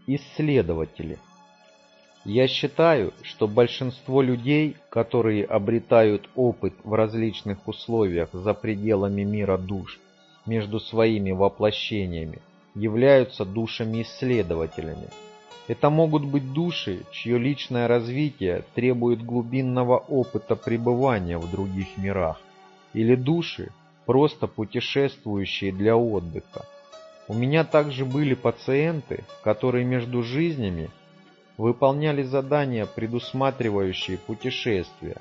Исследователи. Я считаю, что большинство людей, которые обретают опыт в различных условиях за пределами мира душ, между своими воплощениями, являются душами-исследователями. Это могут быть души, чье личное развитие требует глубинного опыта пребывания в других мирах, или души, просто путешествующие для отдыха. У меня также были пациенты, которые между жизнями выполняли задания, предусматривающие путешествия.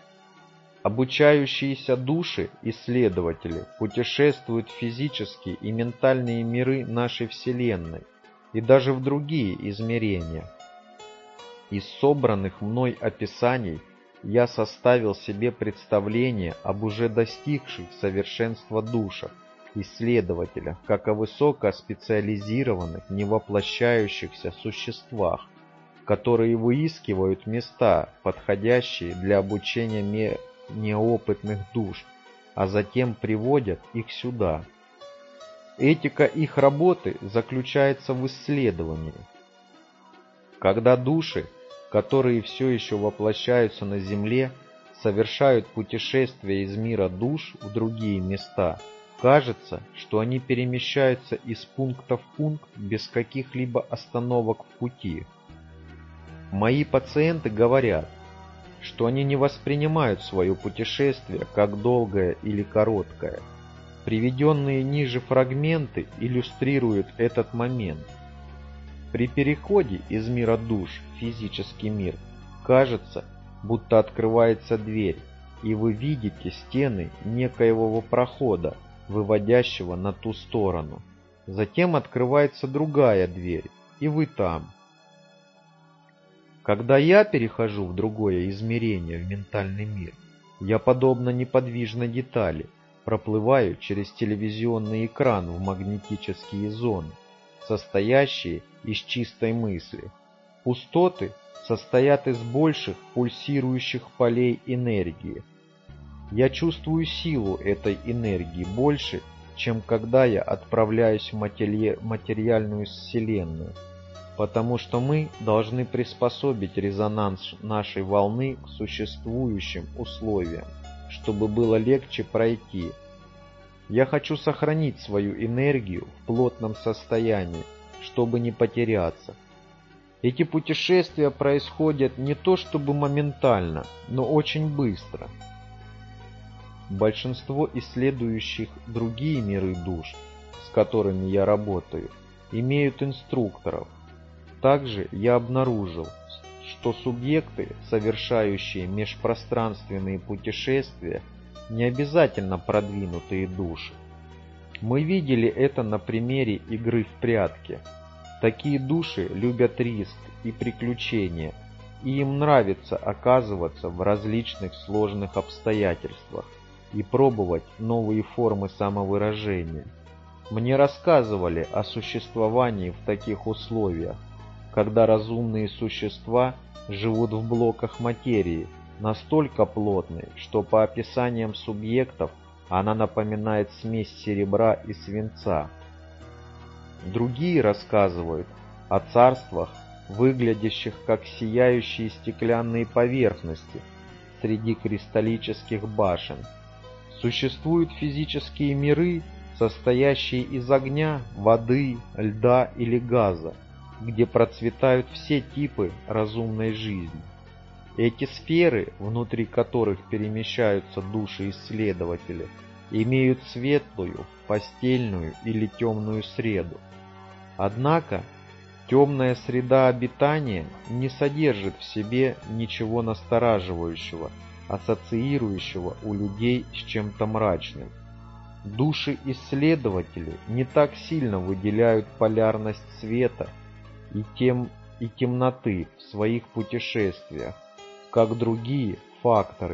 Обучающиеся души-исследователи путешествуют в физические и ментальные миры нашей Вселенной и даже в другие измерения. Из собранных мной описаний я составил себе представление об уже достигших совершенства душах, исследователях, как о высокоспециализированных, невоплощающихся существах, которые выискивают места, подходящие для обучения неопытных душ, а затем приводят их сюда. Этика их работы заключается в исследовании. Когда души, которые все еще воплощаются на Земле, совершают путешествия из мира душ в другие места, кажется, что они перемещаются из пункта в пункт без каких-либо остановок в пути. Мои пациенты говорят, что они не воспринимают свое путешествие как долгое или короткое. Приведенные ниже фрагменты иллюстрируют этот момент. При переходе из мира душ в физический мир кажется, будто открывается дверь, и вы видите стены некоего прохода, выводящего на ту сторону. Затем открывается другая дверь, и вы там. Когда я перехожу в другое измерение, в ментальный мир, я, подобно неподвижной детали, проплываю через телевизионный экран в магнетические зоны, состоящие из чистой мысли. Пустоты состоят из больших пульсирующих полей энергии. Я чувствую силу этой энергии больше, чем когда я отправляюсь в материальную вселенную, потому что мы должны приспособить резонанс нашей волны к существующим условиям, чтобы было легче пройти. Я хочу сохранить свою энергию в плотном состоянии, чтобы не потеряться. Эти путешествия происходят не то чтобы моментально, но очень быстро. Большинство исследующих другие миры душ, с которыми я работаю, имеют инструкторов. Также я обнаружил, что субъекты, совершающие межпространственные путешествия, не обязательно продвинутые души. Мы видели это на примере игры в прятки. Такие души любят риск и приключения, и им нравится оказываться в различных сложных обстоятельствах и пробовать новые формы самовыражения. Мне рассказывали о существовании в таких условиях, когда разумные существа живут в блоках материи, настолько плотной, что по описаниям субъектов она напоминает смесь серебра и свинца. Другие рассказывают о царствах, выглядящих как сияющие стеклянные поверхности среди кристаллических башен. Существуют физические миры, состоящие из огня, воды, льда или газа, где процветают все типы разумной жизни. Эти сферы, внутри которых перемещаются души-исследователи, имеют светлую, постельную или темную среду. Однако, темная среда обитания не содержит в себе ничего настораживающего, ассоциирующего у людей с чем-то мрачным. Души-исследователи не так сильно выделяют полярность света и темноты в своих путешествиях, как другие факторы.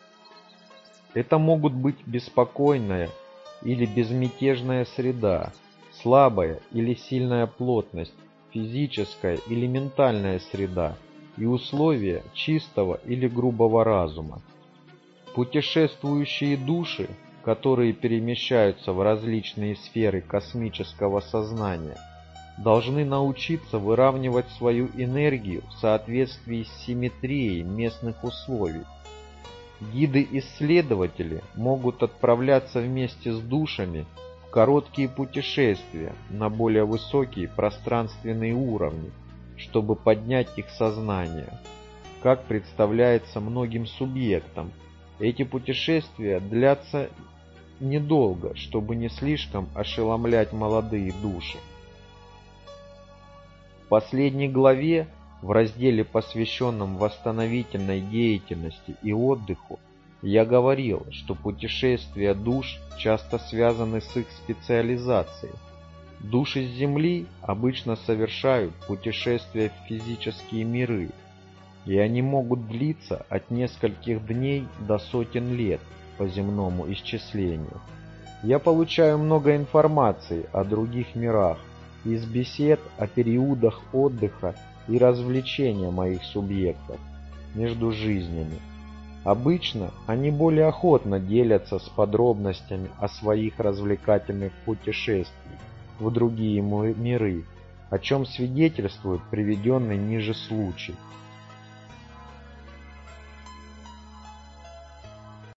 Это могут быть беспокойная или безмятежная среда, слабая или сильная плотность, физическая или ментальная среда и условия чистого или грубого разума. Путешествующие души, которые перемещаются в различные сферы космического сознания, должны научиться выравнивать свою энергию в соответствии с симметрией местных условий. Гиды-исследователи могут отправляться вместе с душами в короткие путешествия на более высокие пространственные уровни, чтобы поднять их сознание. Как представляется многим субъектам, эти путешествия длятся недолго, чтобы не слишком ошеломлять молодые души. В последней главе, в разделе, посвященном восстановительной деятельности и отдыху, я говорил, что путешествия душ часто связаны с их специализацией. Души с Земли обычно совершают путешествия в физические миры, и они могут длиться от нескольких дней до сотен лет по земному исчислению. Я получаю много информации о других мирах из бесед о периодах отдыха и развлечения моих субъектов между жизнями. Обычно они более охотно делятся с подробностями о своих развлекательных путешествиях в другие миры, о чем свидетельствует приведенный ниже случай.